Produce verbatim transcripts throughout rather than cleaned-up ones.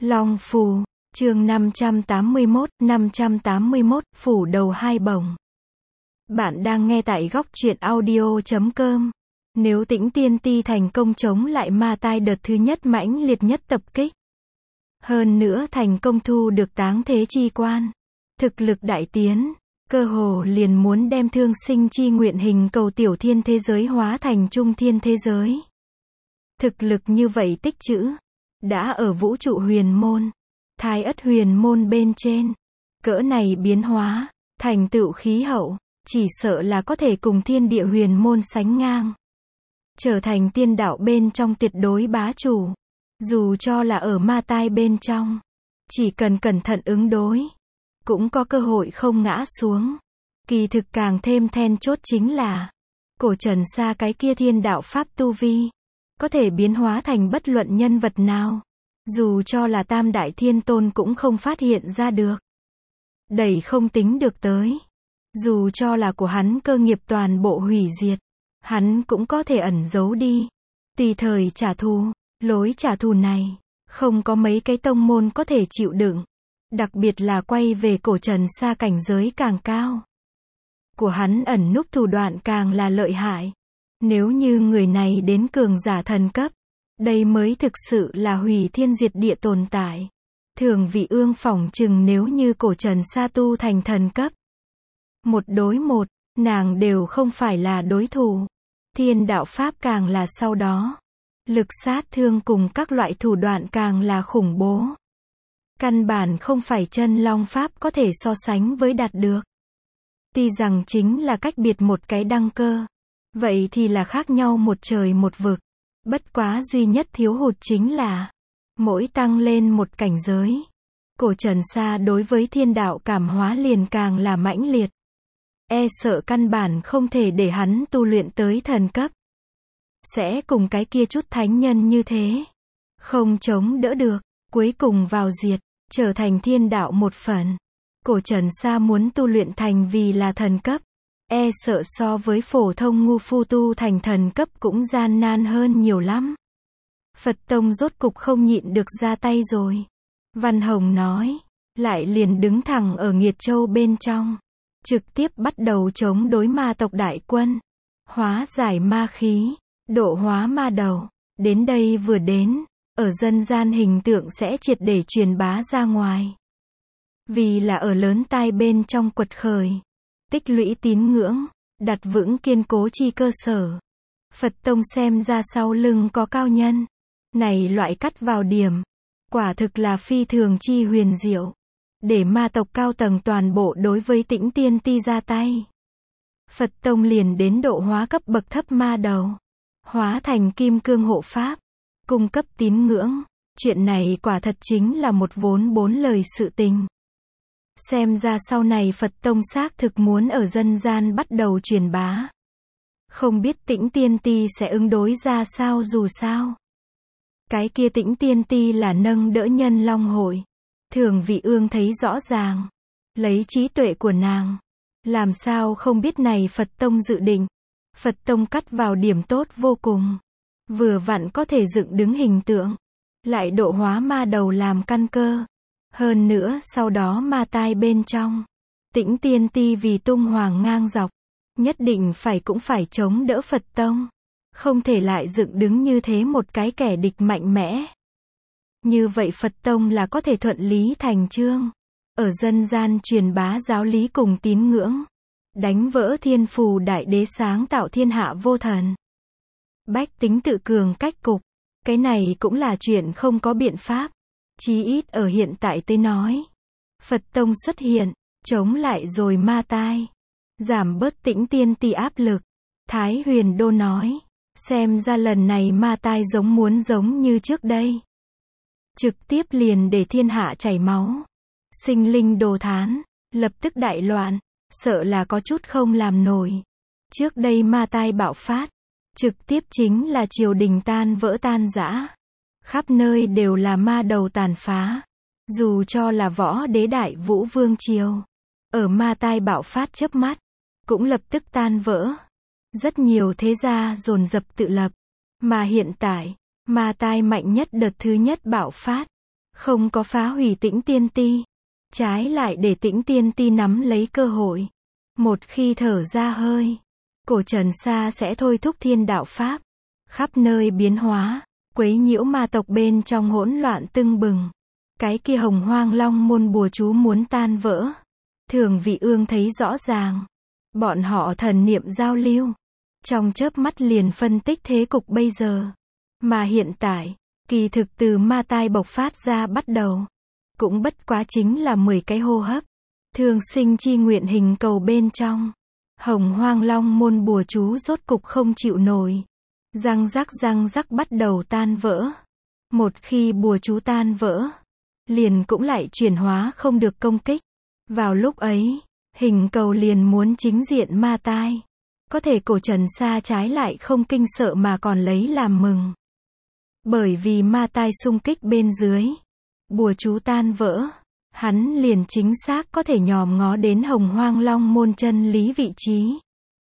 Long phù, chương năm trăm tám mươi mốt, năm trăm tám mươi mốt, phủ đầu hai bổng. Bạn đang nghe tại góc truyện audio chấm com. Nếu Tĩnh Tiên Ti thành công chống lại ma tai đợt thứ nhất mãnh liệt nhất tập kích, hơn nữa thành công thu được táng thế chi quan, thực lực đại tiến, cơ hồ liền muốn đem thương sinh chi nguyện hình cầu tiểu thiên thế giới hóa thành trung thiên thế giới. Thực lực như vậy tích trữ, đã ở vũ trụ huyền môn, thái ất huyền môn bên trên, cỡ này biến hóa, thành tựu khí hậu, chỉ sợ là có thể cùng thiên địa huyền môn sánh ngang. Trở thành tiên đạo bên trong tuyệt đối bá chủ. Dù cho là ở ma tai bên trong, chỉ cần cẩn thận ứng đối, cũng có cơ hội không ngã xuống. Kỳ thực càng thêm then chốt chính là, cổ trần sa cái kia thiên đạo pháp tu vi, có thể biến hóa thành bất luận nhân vật nào. Dù cho là tam đại thiên tôn cũng không phát hiện ra được. Đẩy không tính được tới. Dù cho là của hắn cơ nghiệp toàn bộ hủy diệt, hắn cũng có thể ẩn giấu đi. Tùy thời trả thù, lối trả thù này, không có mấy cái tông môn có thể chịu đựng. Đặc biệt là quay về cổ trần sa cảnh giới càng cao. Của hắn ẩn núp thủ đoạn càng là lợi hại. Nếu như người này đến cường giả thần cấp, đây mới thực sự là hủy thiên diệt địa tồn tại. Thường vị ương phỏng chừng nếu như cổ trần sa tu thành thần cấp, một đối một, nàng đều không phải là đối thủ. Thiên đạo pháp càng là sau đó. Lực sát thương cùng các loại thủ đoạn càng là khủng bố. Căn bản không phải chân long pháp có thể so sánh với đạt được. Tuy rằng chính là cách biệt một cái đăng cơ. Vậy thì là khác nhau một trời một vực. Bất quá duy nhất thiếu hụt chính là, mỗi tăng lên một cảnh giới, cổ trần sa đối với thiên đạo cảm hóa liền càng là mãnh liệt. E sợ căn bản không thể để hắn tu luyện tới thần cấp. Sẽ cùng cái kia chút thánh nhân như thế. Không chống đỡ được, cuối cùng vào diệt, trở thành thiên đạo một phần. Cổ trần sa muốn tu luyện thành vì là thần cấp. E sợ so với phổ thông ngu phu tu thành thần cấp cũng gian nan hơn nhiều lắm. Phật Tông rốt cục không nhịn được ra tay rồi. Văn Hồng nói, lại liền đứng thẳng ở Nghiệt Châu bên trong. Trực tiếp bắt đầu chống đối ma tộc đại quân. Hóa giải ma khí, độ hóa ma đầu. Đến đây vừa đến, ở dân gian hình tượng sẽ triệt để truyền bá ra ngoài. Vì là ở lớn tai bên trong quật khởi. Tích lũy tín ngưỡng, đặt vững kiên cố chi cơ sở. Phật Tông xem ra sau lưng có cao nhân. Này loại cắt vào điểm, quả thực là phi thường chi huyền diệu. Để ma tộc cao tầng toàn bộ đối với Tĩnh Tiên Ti ra tay. Phật Tông liền đến độ hóa cấp bậc thấp ma đầu. Hóa thành kim cương hộ pháp. Cung cấp tín ngưỡng. Chuyện này quả thật chính là một vốn bốn lời sự tình. Xem ra sau này Phật Tông xác thực muốn ở dân gian bắt đầu truyền bá. Không biết Tĩnh Tiên Ti sẽ ứng đối ra sao dù sao. Cái kia Tĩnh Tiên Ti là nâng đỡ nhân long hội. Thường vị ương thấy rõ ràng. Lấy trí tuệ của nàng. Làm sao không biết này Phật Tông dự định. Phật Tông cắt vào điểm tốt vô cùng. Vừa vặn có thể dựng đứng hình tượng. Lại độ hóa ma đầu làm căn cơ. Hơn nữa sau đó ma tai bên trong. Tĩnh Tiên Ti vì tung hoàng ngang dọc. Nhất định phải cũng phải chống đỡ Phật Tông. Không thể lại dựng đứng như thế một cái kẻ địch mạnh mẽ. Như vậy Phật Tông là có thể thuận lý thành chương. Ở dân gian truyền bá giáo lý cùng tín ngưỡng. Đánh vỡ thiên phù đại đế sáng tạo thiên hạ vô thần. Bách tính tự cường cách cục. Cái này cũng là chuyện không có biện pháp. Chí ít ở hiện tại tới nói. Phật Tông xuất hiện, chống lại rồi ma tai. Giảm bớt Tĩnh Tiên Ti áp lực. Thái Huyền Đô nói. Xem ra lần này ma tai giống muốn giống như trước đây. Trực tiếp liền để thiên hạ chảy máu. Sinh linh đồ thán. Lập tức đại loạn. Sợ là có chút không làm nổi. Trước đây ma tai bạo phát. Trực tiếp chính là triều đình tan vỡ tan rã. Khắp nơi đều là ma đầu tàn phá. Dù cho là võ đế đại vũ vương triều. Ở ma tai bạo phát chớp mắt. Cũng lập tức tan vỡ. Rất nhiều thế gia dồn dập tự lập. Mà hiện tại, ma tai mạnh nhất đợt thứ nhất bạo phát. không có phá hủy Tĩnh Tiên Ti, trái lại để Tĩnh Tiên Ti nắm lấy cơ hội. Một khi thở ra hơi, Cổ Trần Sa sẽ thôi thúc thiên đạo pháp, khắp nơi biến hóa, quấy nhiễu ma tộc bên trong hỗn loạn tưng bừng. Cái kia Hồng Hoang Long môn bùa chú muốn tan vỡ. Thường Vị Ương thấy rõ ràng. Bọn họ thần niệm giao lưu, trong chớp mắt liền phân tích thế cục bây giờ. Mà hiện tại, kỳ thực từ ma tai bộc phát ra bắt đầu, cũng bất quá chính là mười cái hô hấp. Thương sinh chi nguyện hình cầu bên trong, Hồng Hoang Long môn bùa chú rốt cục không chịu nổi. Răng rắc răng rắc bắt đầu tan vỡ. Một khi bùa chú tan vỡ, liền cũng lại chuyển hóa không được công kích. Vào lúc ấy, hình cầu liền muốn chính diện ma tai. Có thể Cổ Trần Sa trái lại không kinh sợ mà còn lấy làm mừng. Bởi vì ma tai xung kích bên dưới, bùa chú tan vỡ, hắn liền chính xác có thể nhòm ngó đến Hồng Hoang Long môn chân lý vị trí.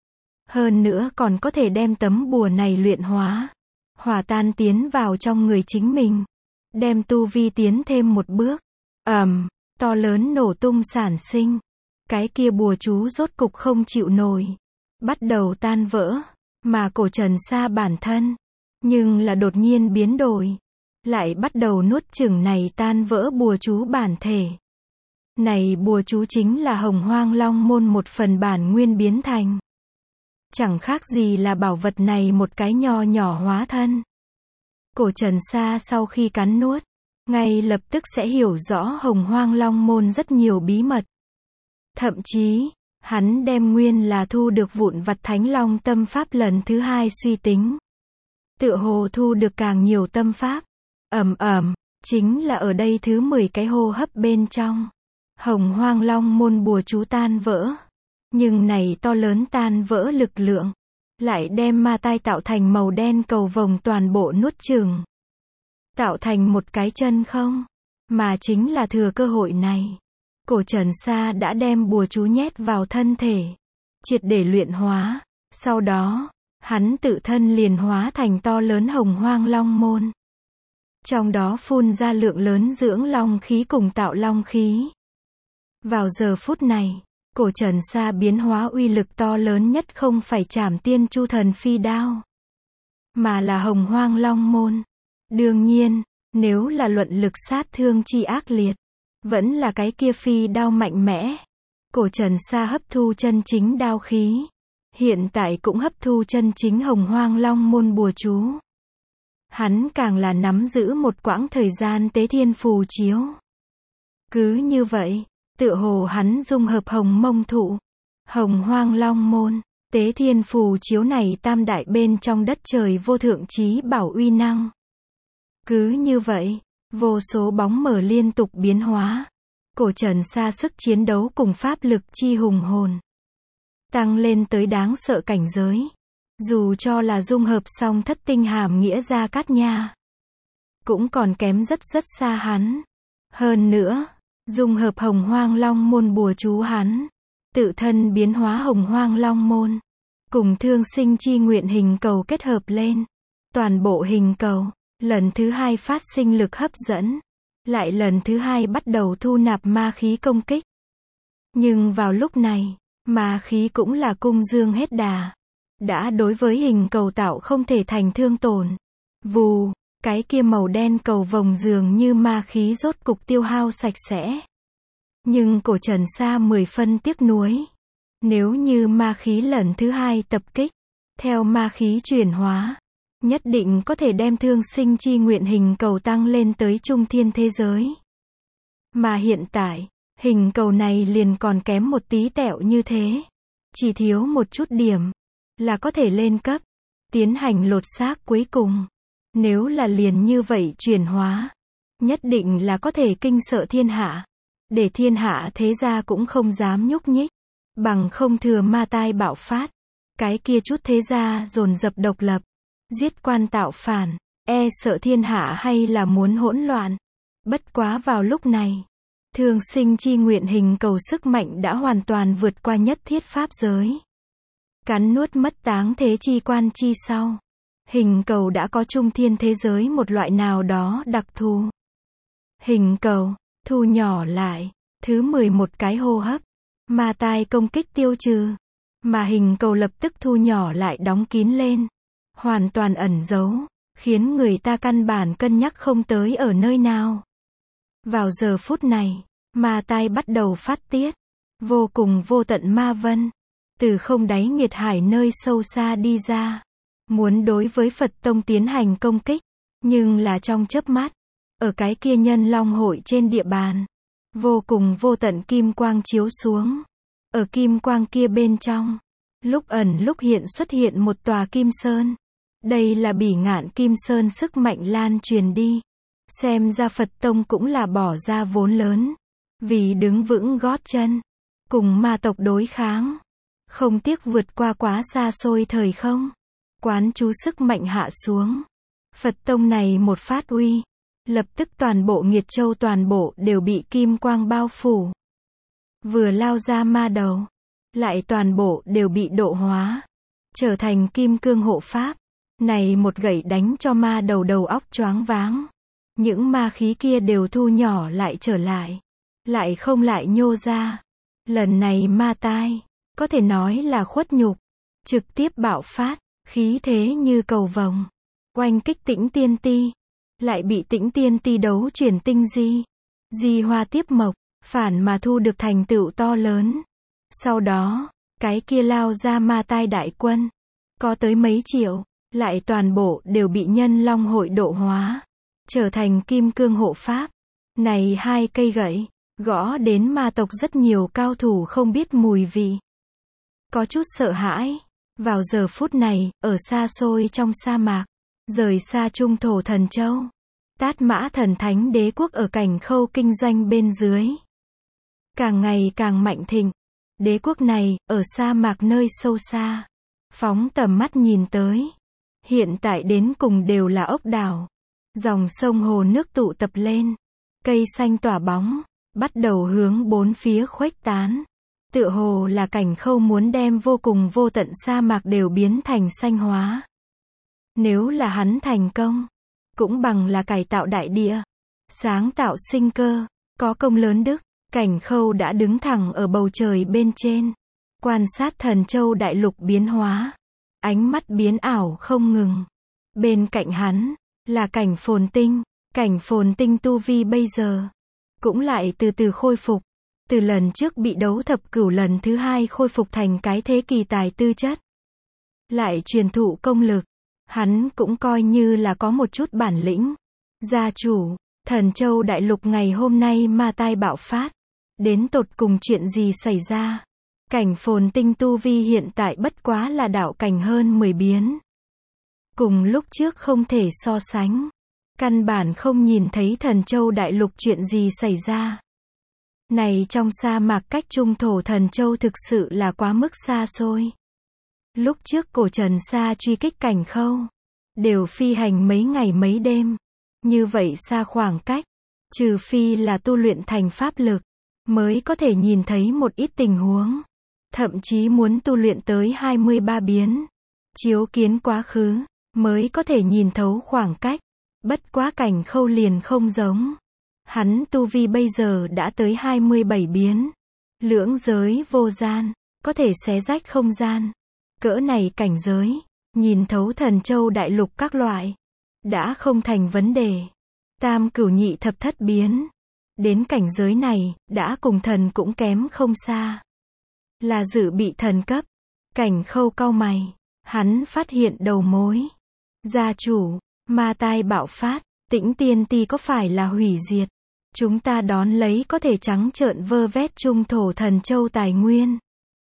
Hơn nữa còn có thể đem tấm bùa này luyện hóa, hòa tan tiến vào trong người chính mình, đem tu vi tiến thêm một bước. Ầm, to lớn nổ tung sản sinh. Cái kia bùa chú rốt cục không chịu nổi, bắt đầu tan vỡ, mà Cổ Trần Sa bản thân, nhưng là đột nhiên biến đổi, lại bắt đầu nuốt chửng này tan vỡ bùa chú bản thể. Này bùa chú chính là Hồng Hoang Long môn một phần bản nguyên biến thành. Chẳng khác gì là bảo vật này một cái nho nhỏ hóa thân. Cổ Trần Sa sau khi cắn nuốt, ngay lập tức sẽ hiểu rõ Hồng Hoang Long môn rất nhiều bí mật. Thậm chí, hắn đem nguyên là thu được vụn vặt Thánh Long tâm pháp lần thứ hai suy tính. Tựa hồ thu được càng nhiều tâm pháp. Ầm ầm, chính là ở đây thứ mười cái hô hấp bên trong. Hồng Hoang Long môn bùa chú tan vỡ. Nhưng này to lớn tan vỡ lực lượng, lại đem ma tai tạo thành màu đen cầu vồng toàn bộ nuốt chửng. Tạo thành một cái chân không. Mà chính là thừa cơ hội này. Cổ Trần Sa đã đem bùa chú nhét vào thân thể, triệt để luyện hóa. Sau đó, hắn tự thân liền hóa thành to lớn Hồng Hoang Long môn. Trong đó phun ra lượng lớn dưỡng long khí cùng tạo long khí. Vào giờ phút này, Cổ Trần Sa biến hóa uy lực to lớn nhất không phải Trảm Tiên Chu Thần Phi Đao, mà là Hồng Hoang Long môn. Đương nhiên, nếu là luận lực sát thương chi ác liệt, vẫn là cái kia phi đao mạnh mẽ. Cổ Trần Sa hấp thu chân chính đao khí, hiện tại cũng hấp thu chân chính Hồng Hoang Long môn bùa chú. Hắn càng là nắm giữ một quãng thời gian tế thiên phù chiếu. Cứ như vậy, tựa hồ hắn dung hợp Hồng Mông Thụ, Hồng Hoang Long môn, tế thiên phù chiếu này tam đại bên trong đất trời vô thượng chí bảo uy năng. Cứ như vậy, vô số bóng mờ liên tục biến hóa. Cổ Trần Sa sức chiến đấu cùng pháp lực chi hùng hồn, tăng lên tới đáng sợ cảnh giới. Dù cho là dung hợp xong thất tinh hàm nghĩa Gia Cát Nha, cũng còn kém rất rất xa hắn. Hơn nữa, dung hợp Hồng Hoang Long môn bùa chú hắn, tự thân biến hóa Hồng Hoang Long môn, cùng thương sinh chi nguyện hình cầu kết hợp lên. Toàn bộ hình cầu, lần thứ hai phát sinh lực hấp dẫn, lại lần thứ hai bắt đầu thu nạp ma khí công kích. Nhưng vào lúc này, ma khí cũng là cung dương hết đà, đã đối với hình cầu tạo không thể thành thương tổn. Vù, cái kia màu đen cầu vồng dường như ma khí rốt cục tiêu hao sạch sẽ. Nhưng Cổ Trần Sa mười phân tiếc nuối. Nếu như ma khí lần thứ hai tập kích, theo ma khí chuyển hóa, nhất định có thể đem thương sinh chi nguyện hình cầu tăng lên tới trung thiên thế giới. Mà hiện tại, hình cầu này liền còn kém một tí tẹo như thế. Chỉ thiếu một chút điểm, là có thể lên cấp, tiến hành lột xác cuối cùng. Nếu là liền như vậy chuyển hóa, nhất định là có thể kinh sợ thiên hạ. Để thiên hạ thế gia cũng không dám nhúc nhích. Bằng không thừa ma tai bạo phát, cái kia chút thế gia dồn dập độc lập, giết quan tạo phản, e sợ thiên hạ hay là muốn hỗn loạn. Bất quá vào lúc này, thương sinh chi nguyện hình cầu sức mạnh đã hoàn toàn vượt qua nhất thiết pháp giới. Cắn nuốt mất táng thế chi quan chi sau, hình cầu đã có trung thiên thế giới một loại nào đó đặc thù. Hình cầu, thu nhỏ lại. Thứ mười một cái hô hấp. Ma tai công kích tiêu trừ. Mà hình cầu lập tức thu nhỏ lại đóng kín lên. Hoàn toàn ẩn giấu. Khiến người ta căn bản cân nhắc không tới ở nơi nào. Vào giờ phút này, ma tai bắt đầu phát tiết. Vô cùng vô tận ma vân. Từ không đáy nghiệt hải nơi sâu xa đi ra. Muốn đối với Phật tông tiến hành công kích. Nhưng là trong chớp mắt. Ở cái kia nhân long hội trên địa bàn. Vô cùng vô tận kim quang chiếu xuống. Ở kim quang kia bên trong. Lúc ẩn lúc hiện xuất hiện một tòa kim sơn. Đây là bỉ ngạn kim sơn sức mạnh lan truyền đi. Xem ra Phật tông cũng là bỏ ra vốn lớn. Vì đứng vững gót chân. Cùng ma tộc đối kháng. Không tiếc vượt qua quá xa xôi thời không. Quán chú sức mạnh hạ xuống. Phật tông này một phát uy. Lập tức toàn bộ Nghiệt Châu toàn bộ đều bị kim quang bao phủ. Vừa lao ra ma đầu. Lại toàn bộ đều bị độ hóa. Trở thành kim cương hộ pháp. Này một gậy đánh cho ma đầu đầu óc choáng váng. Những ma khí kia đều thu nhỏ lại trở lại. Lại không lại nhô ra. Lần này ma tai. Có thể nói là khuất nhục. Trực tiếp bạo phát. Khí thế như cầu vồng. Oanh kích Tĩnh Tiên Ti. Lại bị Tĩnh Tiên Ti đấu chuyển tinh di. Di hoa tiếp mộc. Phản mà thu được thành tựu to lớn. Sau đó, cái kia lao ra ma tai đại quân. Có tới mấy triệu. Lại toàn bộ đều bị nhân long hội độ hóa. Trở thành kim cương hộ pháp. Này hai cây gậy. Gõ đến ma tộc rất nhiều cao thủ không biết mùi vị. Có chút sợ hãi. Vào giờ phút này, ở xa xôi trong sa mạc. Rời xa trung thổ thần châu. Tát Mã thần thánh đế quốc ở cảnh khâu kinh doanh bên dưới. Càng ngày càng mạnh thịnh. Đế quốc này, ở sa mạc nơi sâu xa. Phóng tầm mắt nhìn tới. Hiện tại đến cùng đều là ốc đảo. Dòng sông hồ nước tụ tập lên. Cây xanh tỏa bóng. Bắt đầu hướng bốn phía khuếch tán. Tựa hồ là cảnh khâu muốn đem vô cùng vô tận sa mạc đều biến thành xanh hóa. Nếu là hắn thành công. Cũng bằng là cải tạo đại địa. Sáng tạo sinh cơ. Có công lớn đức. Cảnh khâu đã đứng thẳng ở bầu trời bên trên. Quan sát thần châu đại lục biến hóa. Ánh mắt biến ảo không ngừng. Bên cạnh hắn. Là cảnh phồn tinh. Cảnh phồn tinh tu vi bây giờ. Cũng lại từ từ khôi phục. Từ lần trước bị đấu thập cửu lần thứ hai khôi phục thành cái thế kỳ tài tư chất. Lại truyền thụ công lực. Hắn cũng coi như là có một chút bản lĩnh. Gia chủ, thần châu đại lục ngày hôm nay ma tai bạo phát. Đến tột cùng chuyện gì xảy ra? Cảnh phồn tinh tu vi hiện tại bất quá là đạo cảnh hơn mười biến. Cùng lúc trước không thể so sánh. Căn bản không nhìn thấy thần châu đại lục chuyện gì xảy ra. Này trong sa mạc cách trung thổ thần châu thực sự là quá mức xa xôi. Lúc trước cổ Trần Sa truy kích cảnh khâu. Đều phi hành mấy ngày mấy đêm. Như vậy xa khoảng cách. Trừ phi là tu luyện thành pháp lực. Mới có thể nhìn thấy một ít tình huống. Thậm chí muốn tu luyện tới hai mươi ba biến. Chiếu kiến quá khứ. Mới có thể nhìn thấu khoảng cách. Bất quá cảnh khâu liền không giống. Hắn tu vi bây giờ đã tới hai mươi bảy biến. Lưỡng giới vô gian. Có thể xé rách không gian. Cỡ này cảnh giới. Nhìn thấu thần châu đại lục các loại. Đã không thành vấn đề. Tam cửu nhị thập thất biến. Đến cảnh giới này, đã cùng thần cũng kém không xa. Là dự bị thần cấp. Cảnh khâu cau mày. Hắn phát hiện đầu mối. Gia chủ, ma tai bạo phát. Tĩnh Tiên Ti có phải là hủy diệt? Chúng ta đón lấy có thể trắng trợn vơ vét trung thổ thần châu tài nguyên.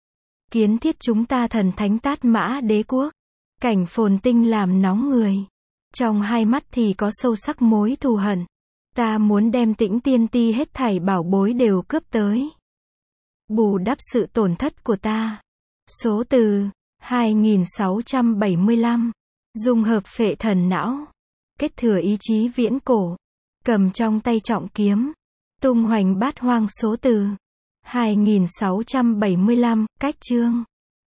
Kiến thiết chúng ta thần thánh Tát Mã đế quốc. Cảnh phồn tinh làm nóng người. Trong hai mắt thì có sâu sắc mối thù hận. Ta muốn đem Tĩnh Tiên Ti hết thảy bảo bối đều cướp tới. Bù đắp sự tổn thất của ta. Số từ hai nghìn sáu trăm bảy mươi lăm. Dung hợp phệ thần não. Kết thừa ý chí viễn cổ. Cầm trong tay trọng kiếm. Tung hoành bát hoang số từ hai nghìn sáu trăm bảy mươi lăm. Cách chương.